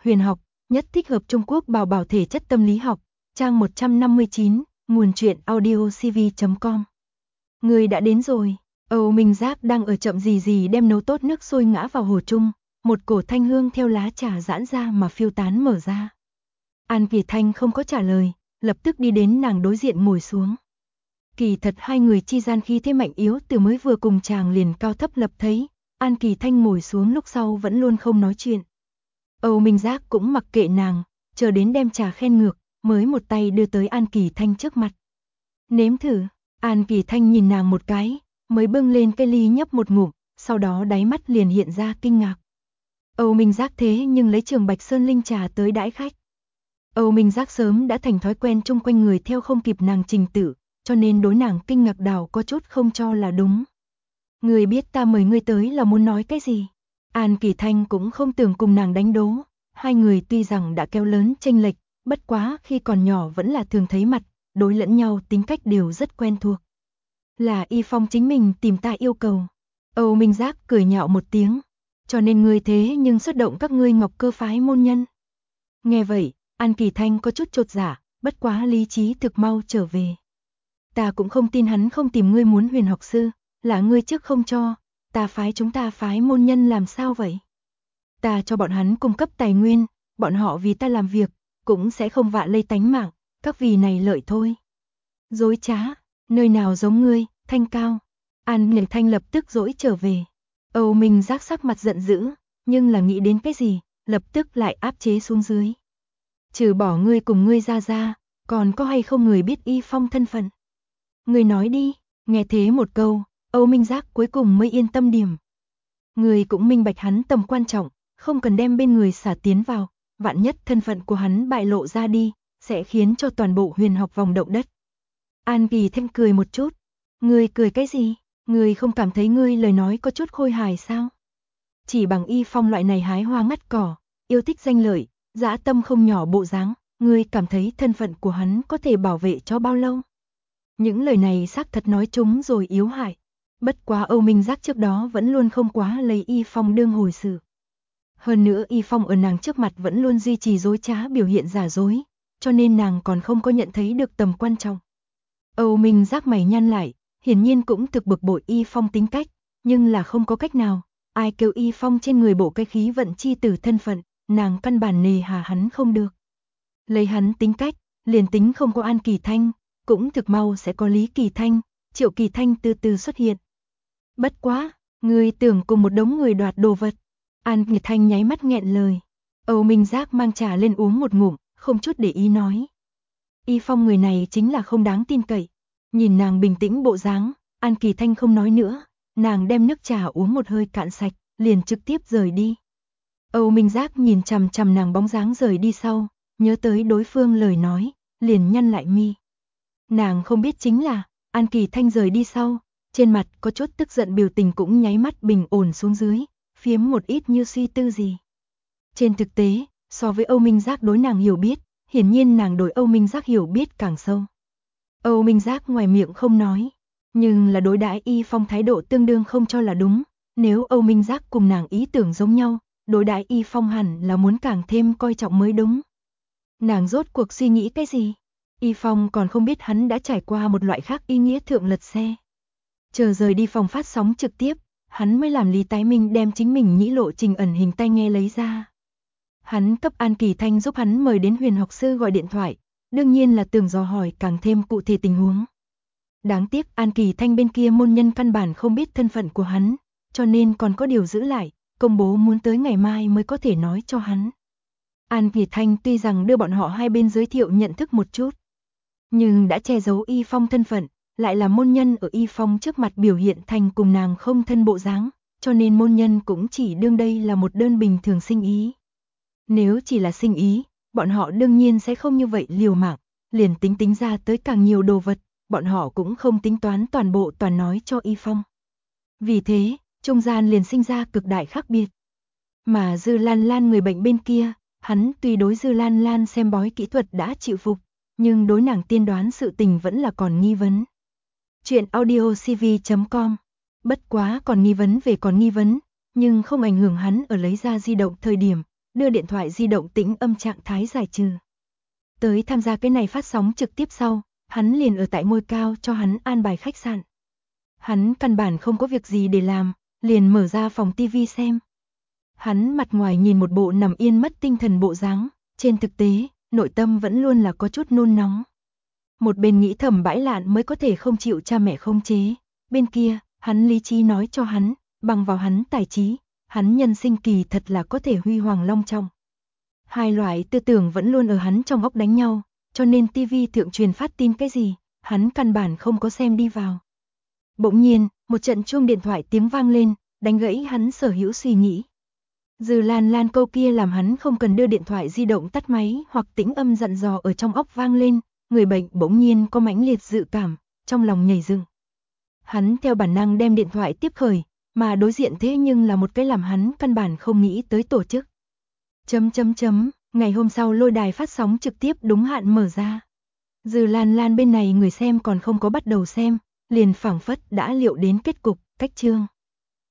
Huyền học, nhất thích hợp Trung Quốc bảo bảo thể chất tâm lý học, trang 159, nguồn truyện audiocv.com. Người đã đến rồi. Âu Minh Giác đang ở chậm gì gì đem nấu tốt nước sôi ngã vào hồ chung, một cổ thanh hương theo lá trà giãn ra mà phiêu tán mở ra. An Kỳ Thanh không có trả lời, lập tức đi đến nàng đối diện ngồi xuống. Kỳ thật hai người chi gian khi thế mạnh yếu từ mới vừa cùng chàng liền cao thấp lập thấy, An Kỳ Thanh ngồi xuống lúc sau vẫn luôn không nói chuyện. Âu Minh Giác cũng mặc kệ nàng, chờ đến đem trà khen ngược, mới một tay đưa tới An Kỳ Thanh trước mặt. Nếm thử. An Kỳ Thanh nhìn nàng một cái, mới bưng lên cái ly nhấp một ngụm, sau đó đáy mắt liền hiện ra kinh ngạc. Âu Minh Giác thế nhưng lấy Trường Bạch Sơn linh trà tới đãi khách. Âu Minh Giác sớm đã thành thói quen chung quanh người theo không kịp nàng trình tự, cho nên đối nàng kinh ngạc đảo có chút không cho là đúng. Người biết ta mời ngươi tới là muốn nói cái gì? An Kỳ Thanh cũng không tưởng cùng nàng đánh đố, hai người tuy rằng đã kéo lớn chênh lệch, bất quá khi còn nhỏ vẫn là thường thấy mặt, đối lẫn nhau tính cách đều rất quen thuộc. Là Y Phong chính mình tìm ta yêu cầu. Âu Minh Giác cười nhạo một tiếng, cho nên ngươi thế nhưng xuất động các ngươi Ngọc Cơ phái môn nhân. Nghe vậy, An Kỳ Thanh có chút chột dạ, bất quá lý trí thực mau trở về. Ta cũng không tin hắn không tìm ngươi muốn huyền học sư, là ngươi trước không cho, chúng ta phái môn nhân làm sao vậy? Ta cho bọn hắn cung cấp tài nguyên, bọn họ vì ta làm việc, cũng sẽ không vạ lây tánh mạng, các vì này lợi thôi. Dối trá, nơi nào giống ngươi, Thanh Cao. An Kỳ Thanh lập tức dỗi trở về. Âu Minh Giác sắc mặt giận dữ, nhưng là nghĩ đến cái gì, lập tức lại áp chế xuống dưới. Trừ bỏ ngươi cùng ngươi ra, còn có hay không người biết Y Phong thân phận? Ngươi nói đi. Nghe thế một câu, Âu Minh Giác cuối cùng mới yên tâm điểm. Người cũng minh bạch hắn tầm quan trọng, không cần đem bên người xả tiến vào, vạn nhất thân phận của hắn bại lộ ra đi, sẽ khiến cho toàn bộ huyền học vòng động đất. An Kỳ Thanh cười một chút. Ngươi cười cái gì? Ngươi không cảm thấy ngươi lời nói có chút khôi hài sao? Chỉ bằng Y Phong loại này hái hoa ngắt cỏ, yêu thích danh lợi, dã tâm không nhỏ bộ dáng, ngươi cảm thấy thân phận của hắn có thể bảo vệ cho bao lâu? Những lời này xác thật nói chúng rồi yếu hại. Bất quá Âu Minh Giác trước đó vẫn luôn không quá lấy Y Phong đương hồi sự. Hơn nữa Y Phong ở nàng trước mặt vẫn luôn duy trì dối trá biểu hiện giả dối, cho nên nàng còn không có nhận thấy được tầm quan trọng. Âu Minh Giác mày nhăn lại, hiển nhiên cũng thực bực bội Y Phong tính cách, nhưng là không có cách nào, ai kêu Y Phong trên người bộ cái khí vận chi tử thân phận, nàng căn bản nề hà hắn không được. Lấy hắn tính cách, liền tính không có An Kỳ Thanh, cũng thực mau sẽ có Lý Kỳ Thanh, Triệu Kỳ Thanh từ từ xuất hiện. Bất quá, người tưởng cùng một đống người đoạt đồ vật. An Kỳ Thanh nháy mắt nghẹn lời. Âu Minh Giác mang trà lên uống một ngụm, không chút để ý nói. Y Phong người này chính là không đáng tin cậy. Nhìn nàng bình tĩnh bộ dáng, An Kỳ Thanh không nói nữa, nàng đem nước trà uống một hơi cạn sạch, liền trực tiếp rời đi. Âu Minh Giác nhìn chằm chằm nàng bóng dáng rời đi sau, nhớ tới đối phương lời nói, liền nhăn lại mi. Nàng không biết chính là, An Kỳ Thanh rời đi sau, trên mặt có chút tức giận biểu tình cũng nháy mắt bình ổn xuống dưới, phiếm một ít như suy tư gì. Trên thực tế, so với Âu Minh Giác đối nàng hiểu biết, hiển nhiên nàng đối Âu Minh Giác hiểu biết càng sâu. Âu Minh Giác ngoài miệng không nói, nhưng là đối đãi Y Phong thái độ tương đương không cho là đúng, nếu Âu Minh Giác cùng nàng ý tưởng giống nhau, đối đãi Y Phong hẳn là muốn càng thêm coi trọng mới đúng. Nàng rốt cuộc suy nghĩ cái gì? Y Phong còn không biết hắn đã trải qua một loại khác ý nghĩa thượng lật xe. Chờ rời đi phòng phát sóng trực tiếp, hắn mới làm Lý Tái Minh đem chính mình nhĩ lộ trình ẩn hình tai nghe lấy ra. Hắn cấp An Kỳ Thanh giúp hắn mời đến huyền học sư gọi điện thoại, đương nhiên là tưởng dò hỏi càng thêm cụ thể tình huống. Đáng tiếc An Kỳ Thanh bên kia môn nhân căn bản không biết thân phận của hắn, cho nên còn có điều giữ lại, công bố muốn tới ngày mai mới có thể nói cho hắn. An Kỳ Thanh tuy rằng đưa bọn họ hai bên giới thiệu nhận thức một chút, nhưng đã che giấu Y Phong thân phận, lại là môn nhân ở Y Phong trước mặt biểu hiện thành cùng nàng không thân bộ dáng, cho nên môn nhân cũng chỉ đương đây là một đơn bình thường sinh ý. Nếu chỉ là sinh ý, bọn họ đương nhiên sẽ không như vậy liều mạng, liền tính ra tới càng nhiều đồ vật, bọn họ cũng không tính toán toàn bộ toàn nói cho Y Phong. Vì thế, trung gian liền sinh ra cực đại khác biệt. Mà Dư Lan Lan người bệnh bên kia, hắn tuy đối Dư Lan Lan xem bói kỹ thuật đã chịu phục, nhưng đối nàng tiên đoán sự tình vẫn là còn nghi vấn. Chuyện audiocv.com. Bất quá còn nghi vấn về còn nghi vấn, nhưng không ảnh hưởng hắn ở lấy ra di động thời điểm, đưa điện thoại di động tĩnh âm trạng thái giải trừ. Tới tham gia cái này phát sóng trực tiếp sau, hắn liền ở tại ngôi cao cho hắn an bài khách sạn. Hắn căn bản không có việc gì để làm, liền mở ra phòng tivi xem. Hắn mặt ngoài nhìn một bộ nằm yên mất tinh thần bộ dáng, trên thực tế, nội tâm vẫn luôn là có chút nôn nóng. Một bên nghĩ thầm bãi lạn mới có thể không chịu cha mẹ khống chế, bên kia, hắn lý trí nói cho hắn, bằng vào hắn tài trí, hắn nhân sinh kỳ thật là có thể huy hoàng long trọng. Hai loại tư tưởng vẫn luôn ở hắn trong óc đánh nhau, cho nên tivi thượng truyền phát tin cái gì, hắn căn bản không có xem đi vào. Bỗng nhiên, một trận chuông điện thoại tiếng vang lên, đánh gãy hắn sở hữu suy nghĩ. Dư Lan Lan câu kia làm hắn không cần đưa điện thoại di động tắt máy hoặc tĩnh âm dặn dò ở trong óc vang lên, người bệnh bỗng nhiên có mãnh liệt dự cảm, trong lòng nhảy dựng. Hắn theo bản năng đem điện thoại tiếp khởi, mà đối diện thế nhưng là một cái làm hắn căn bản không nghĩ tới tổ chức. Ngày hôm sau lôi đài phát sóng trực tiếp đúng hạn mở ra. Dư Lan Lan bên này người xem còn không có bắt đầu xem, liền phảng phất đã liệu đến kết cục, cách chương.